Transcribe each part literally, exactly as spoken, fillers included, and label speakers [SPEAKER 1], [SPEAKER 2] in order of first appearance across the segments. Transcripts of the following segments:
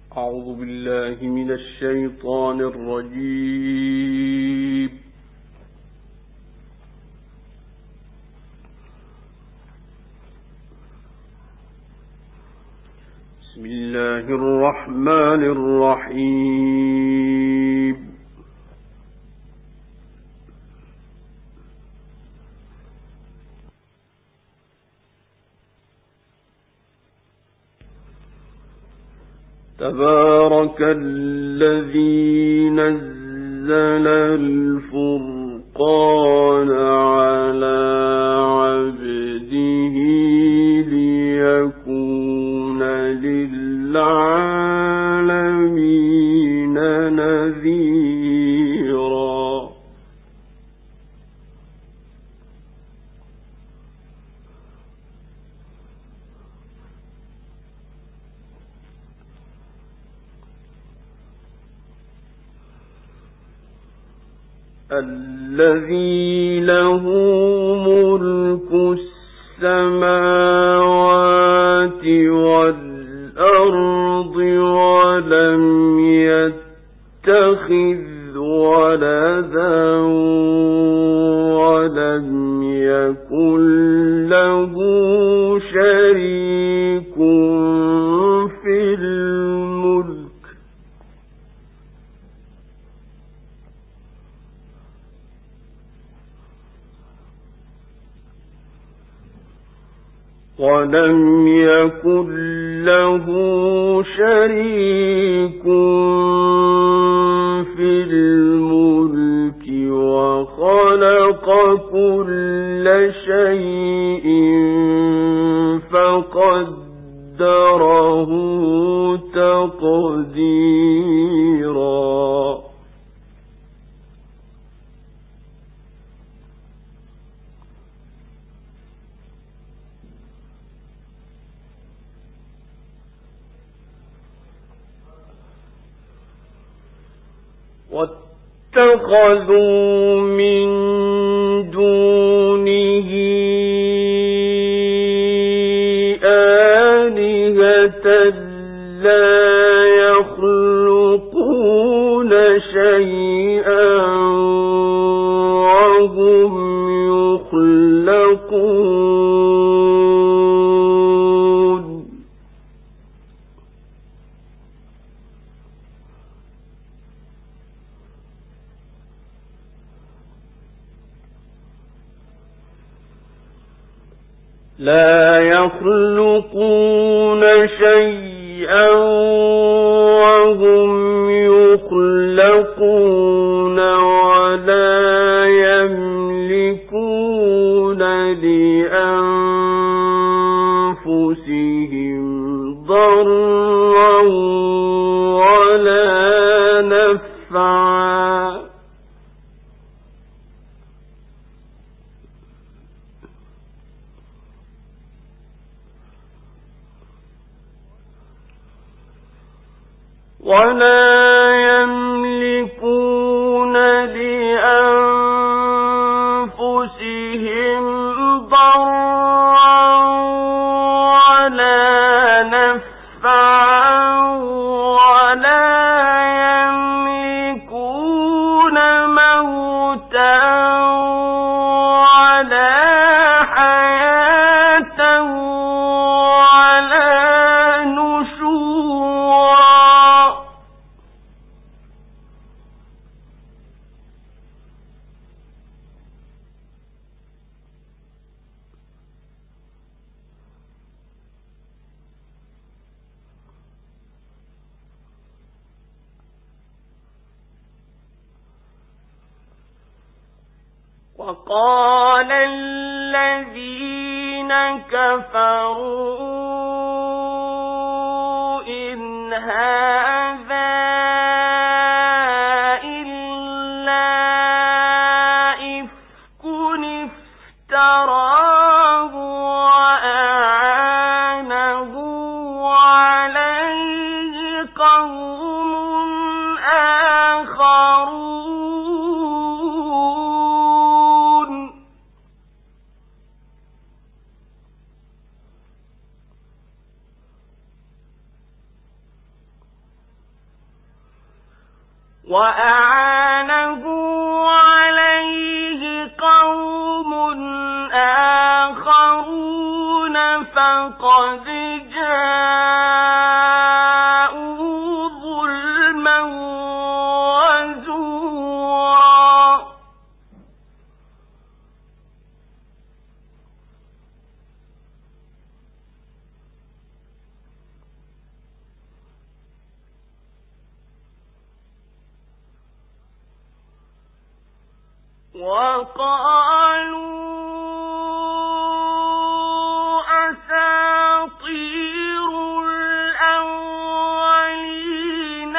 [SPEAKER 1] أعوذ بالله من الشيطان الرجيم. بسم الله الرحمن الرحيم. تبارك الذي نزل الفرقان على عبده ليكون للعالمين نذيرا. الذي له ملك السماوات والأرض ولم يتخذ ولدا ولم يكن له شريك في الملك ولم يكن له شريك في الملك وخلق كل شيء فقدره تقديرا. واتخذوا من دونه آلهة لا يخلقون شيئا وهم يخلقون. لا يخلقون شيئا وهم يخلقون ولا يملكون لأنفسهم ضرا ولا نفعا. ولا يملكون لأنفسهم ضرا ولا نفعا ولا يملكون موتا ولا حياة ولا نشورا. وقال الذين كفروا إن هذا إلا إفك افتراه وأعانه عليه قوم آخرون. وأعانه عليه قوم آخرون فقد جاءوا ظلما وزورا. وقالوا أساطير الأولين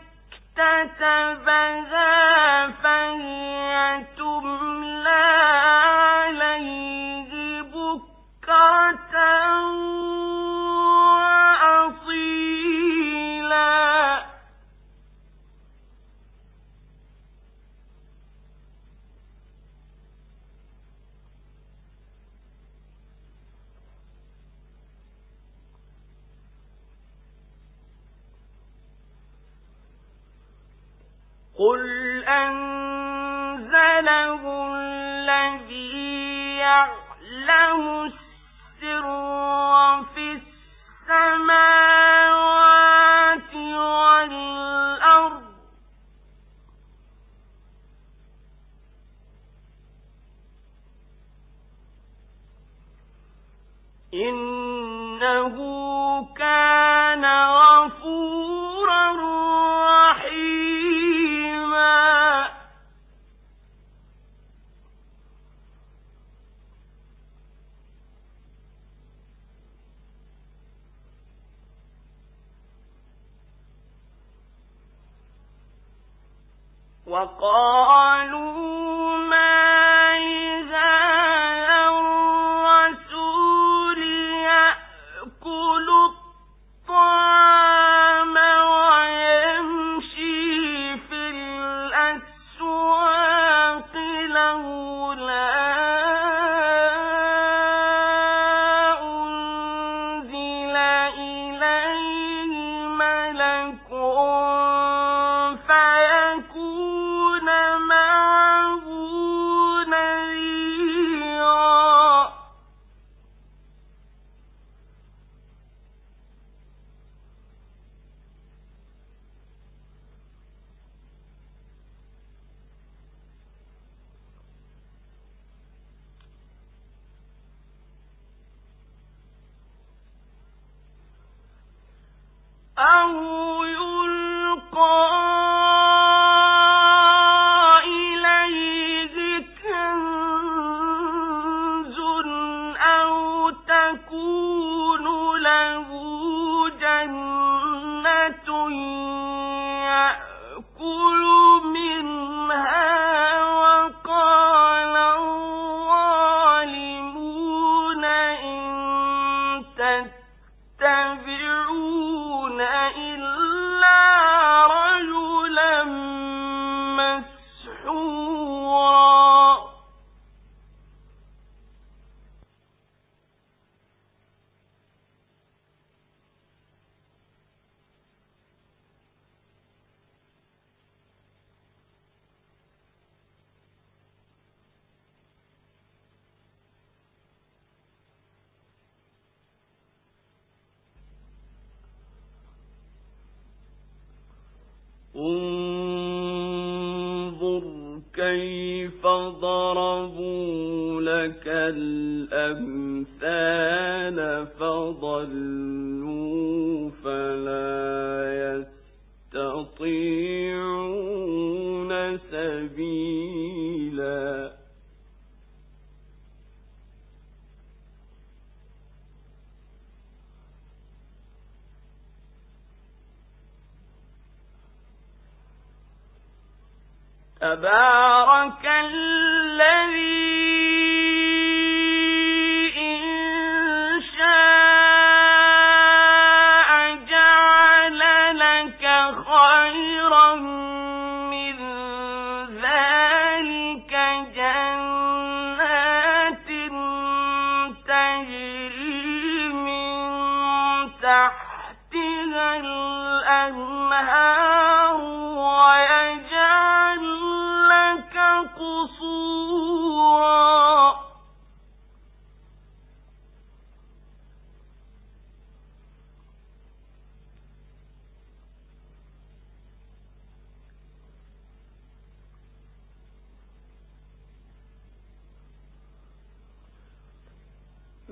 [SPEAKER 1] اكتتبها فهي تملى عليه بكرة وأصيلا. قل أنزله الذي يعلم السر في السماوات والأرض إنه كان غفورا رحيما. وقالوا ما لهذا الرسول يأكل الطعام ويمشي في الأسواق لولا أنزل إليه ملك فيكون معه نذيرا. أو يلقى إليه كنز أو تكون له جنة يأكل منها. وقال الظالمون إن تتبعون إلا رجلا مسحورا. انظر كيف ضربوا لك الأمثال فضلوا فلا يستطيعون سبيلا. تبارك الذي إن شاء جعل لك خيرا من ذلك جنات تجري من تحتها الأنهار ويجعل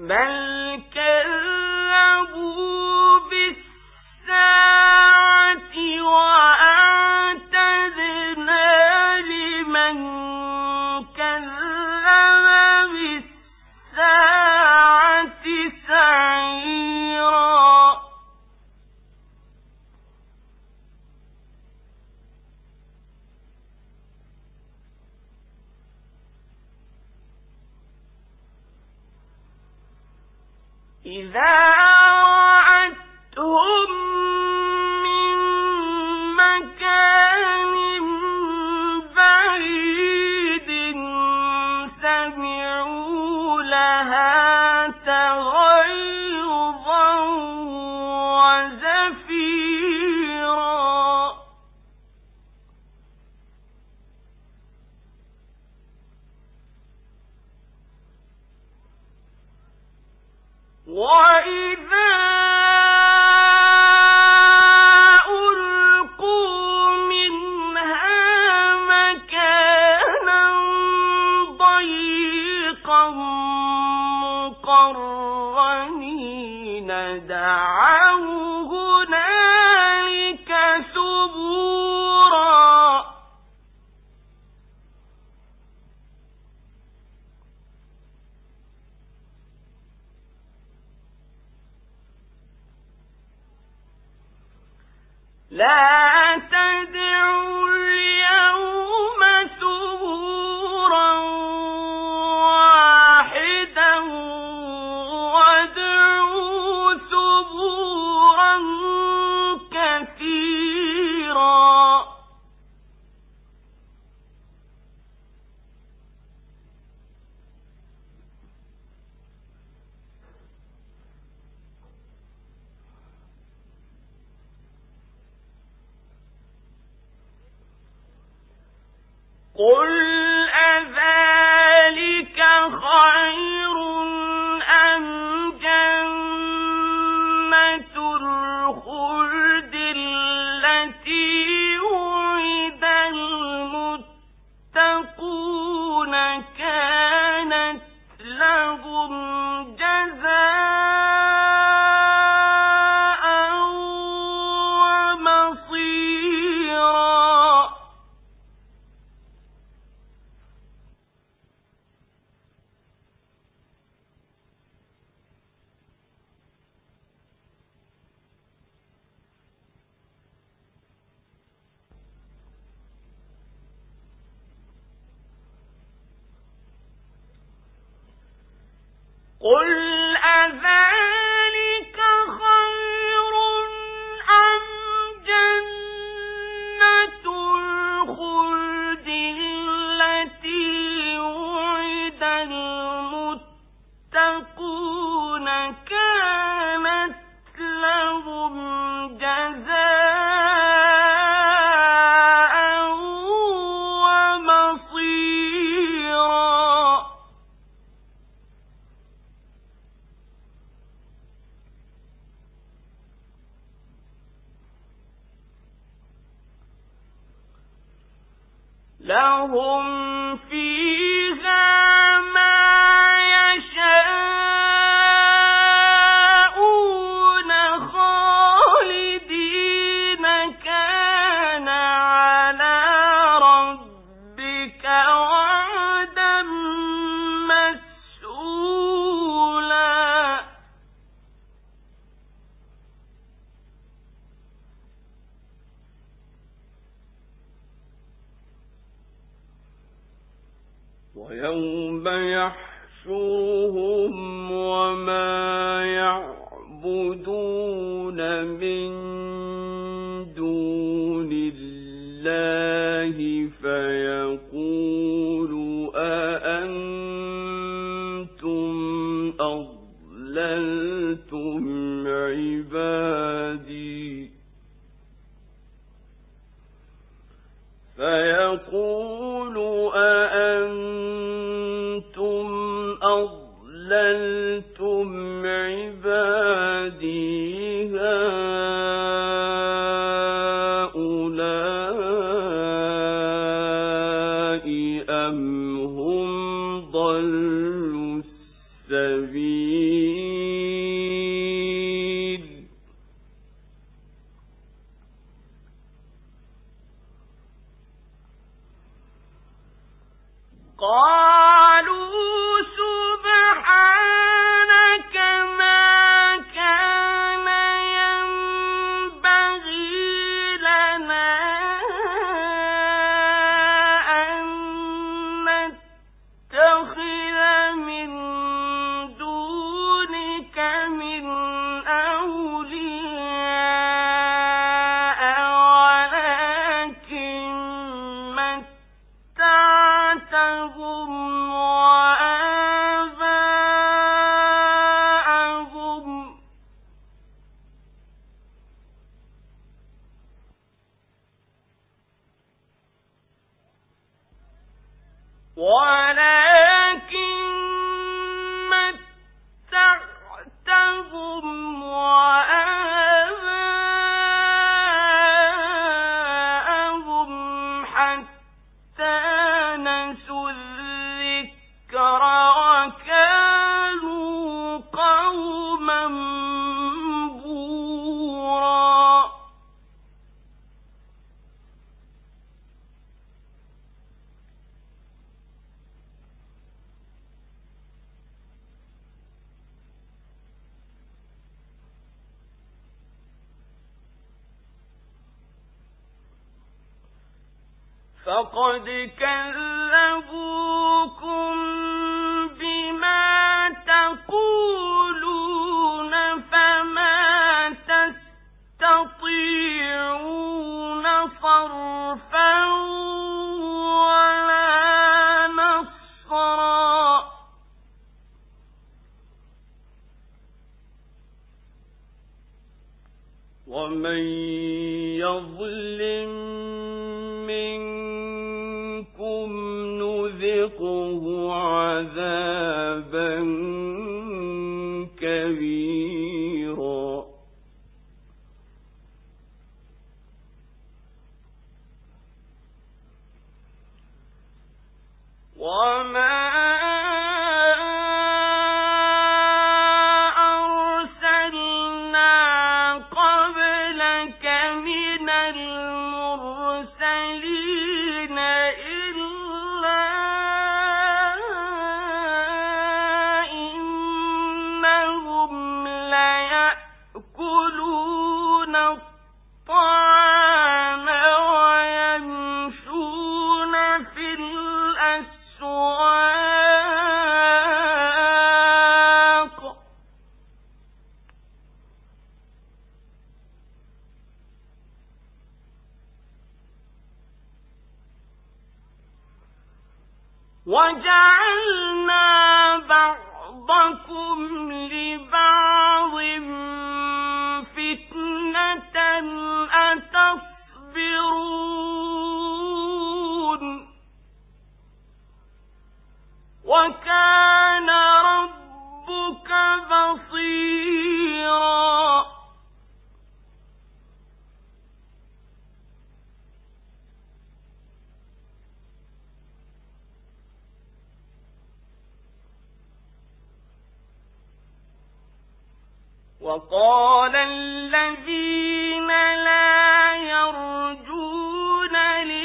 [SPEAKER 1] بل كذبوا بالساعة وأعتدنا لمن كذب بالساعة سعيرا إذا رأتهم من مكان بعيد سمعوا لها تغيظا وزفيرا وإذا ألقوا منها مكانا ضيقا مقرنين دعوا هنالك ثبورا لا تدعوا اليوم ثبورا واحدا وادعوا ثبورا كثيرا قل أذلك خير أم جنة الخلد التي وعد المتقون كانت لهم جزاء ومصيرا قل أذلك خير أم جنة الخلد التي وعد المتقون كانت لهم جزاء ومصيرا لهم فيها ما يشاءون خالدين كان على ربك وعدا مسئولا ويوم يحشرهم وما يعبدون من دون الله فيقول أأنتم أضللتم عبادي فيقول أأنتم أضللتم عبادي هؤلاء أم هم ضلوا السبيل فقد كذبوكم بما تقولون فما تستطيعون صرفا ولا نصرا ومن يظلم منكم نذقه عذابا كبيرا وما وجعلنا بعضكم لبعض فتنة أتصبرون وكان ربك بصيرا وقال الذين لا يرجون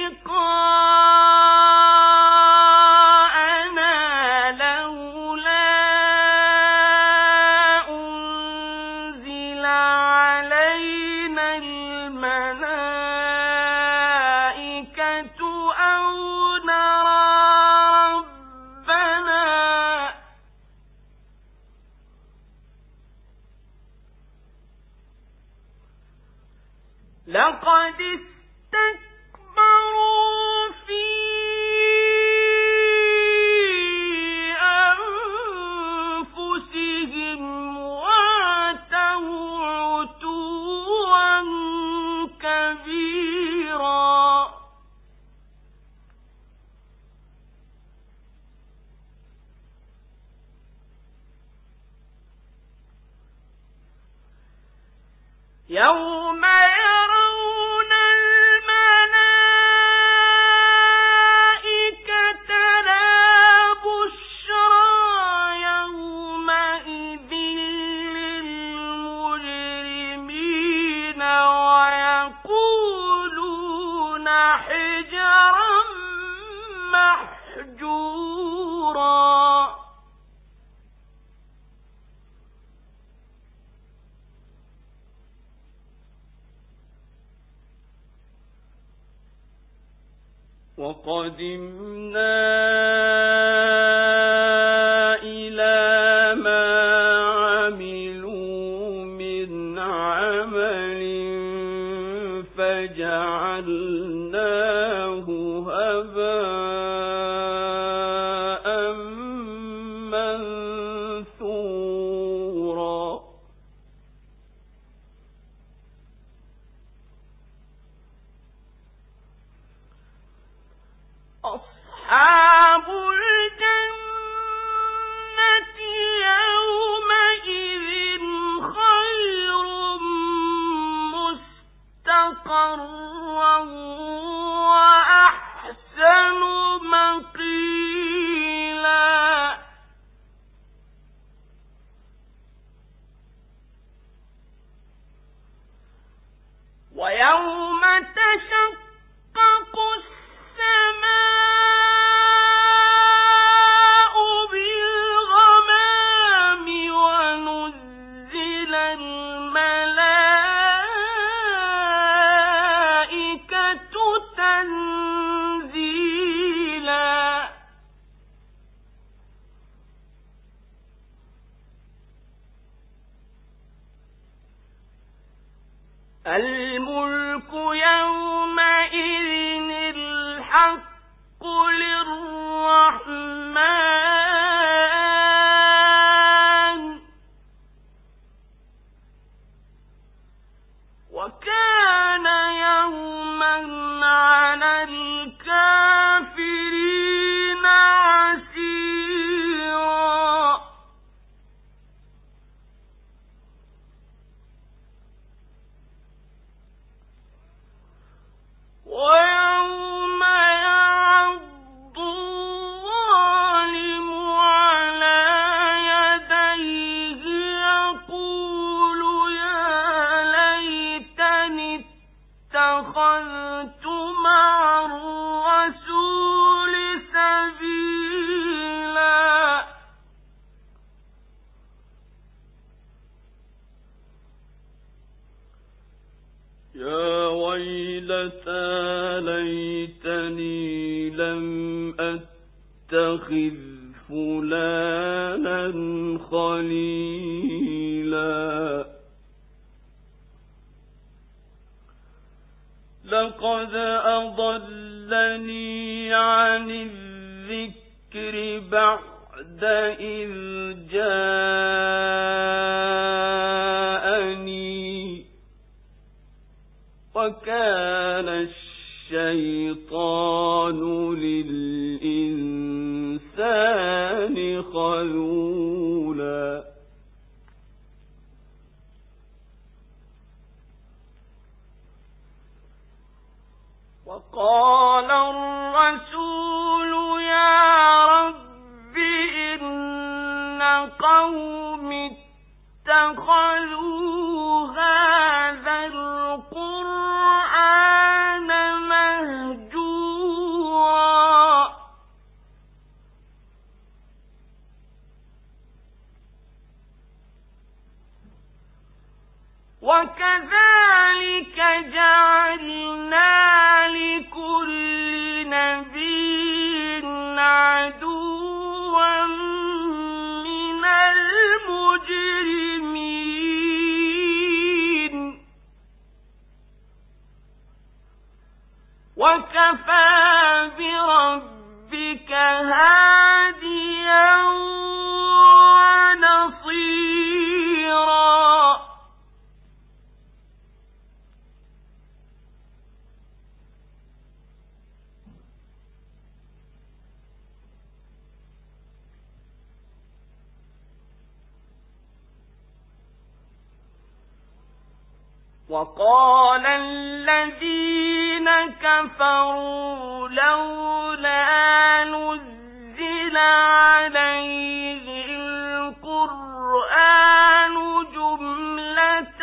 [SPEAKER 1] لقاءنا لولا أنزل علينا الملائكة أو نرى ربنا لقد استكبروا في أنفسهم وعتوا عتوا كبيرا يوم يرون الملائكة لا بشرى يومئذ للمجرمين ويقولون حجرا محجورا وقدمنا إلى ما عملوا من عمل فجعلناه هباء منثورا أصحاب الجنة يومئذ خير مستقرا وأحسن مقيلا ويوم تشقق السماء بالغمام ونزل الملائكة تنزيلا الملك يومئذ الحق للرحمن وكان يوما على الكافرين عسيرا. ويوم يعض الظالم على يديه يقول يا ليتني اتخذت مع الرسول سبيلا. يا ويلتى ليتني لم أتخذ فلانا خليلا لقد أضلني عن الذكر بعد إذ جاءني وكان الشيطان للإنسان خذولا. وقال الرسول يا رب إن قومي اتخذوا هذا القرآن مهجورا وكذلك جعلنا لكل نبي عدوا من المجرمين وكفى بربك هاديا ونصيرا. وقال الذين كفروا لولا نزل عليه القرآن جملة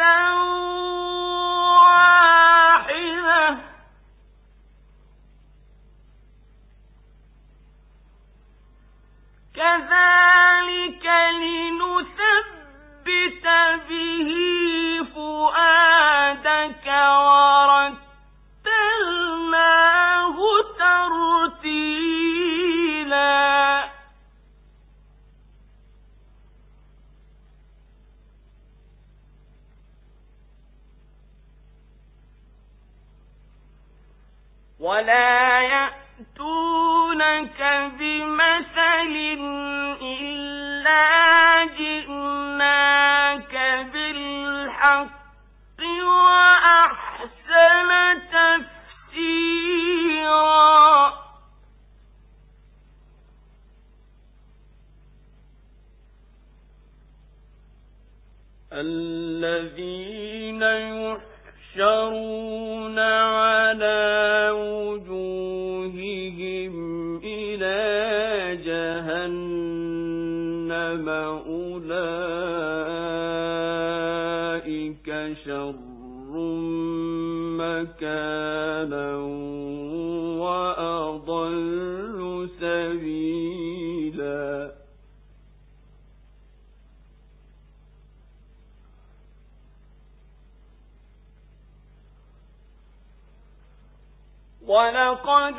[SPEAKER 1] واحدة كذلك لنثبت به فؤادك ورتلناه ترتيلا. ولا يأتونك بمثل إلا جئناك بالحق وأحسن تفسيرا. الذين يحشرون على وجوههم إلى جهنم أولئك شر مكانا وأضل سبيلا. ولقد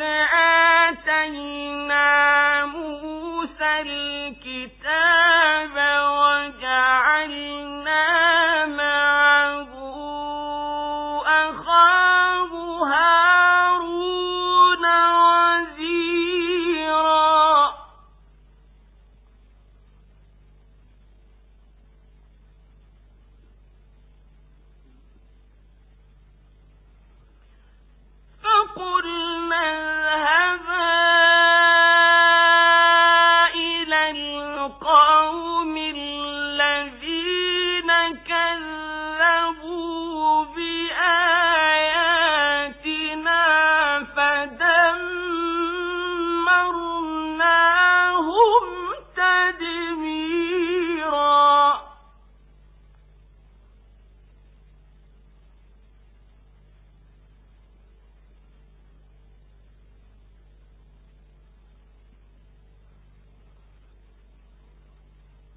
[SPEAKER 1] آتينا موسى الكتاب وجعلنا معه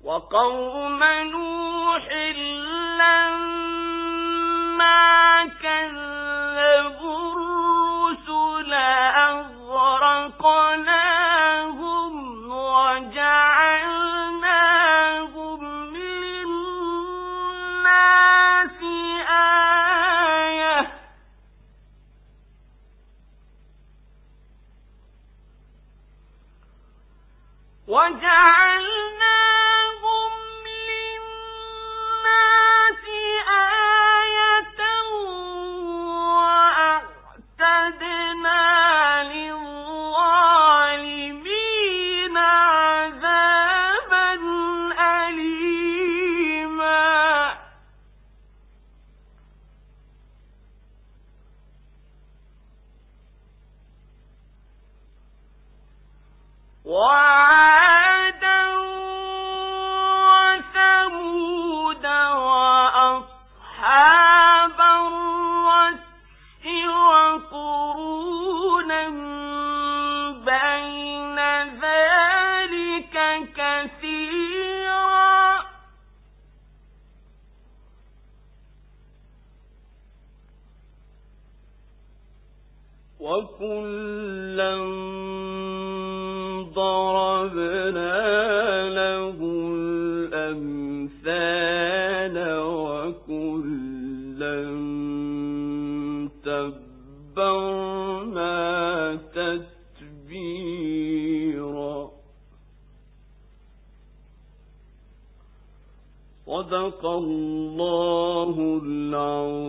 [SPEAKER 1] وقوم نوح لما كذبوا الرسل أغرقناهم وجعلناهم للناس آية وجعلناهم للناس آية وأعتدنا للظالمين عذابا أليما وعادا وثمود وأصحاب الرس وقرونا بين ذلك كثيرا وكلا ضربنا له الأمثال وكلا تبرنا تتبيرا صدق الله العظيم.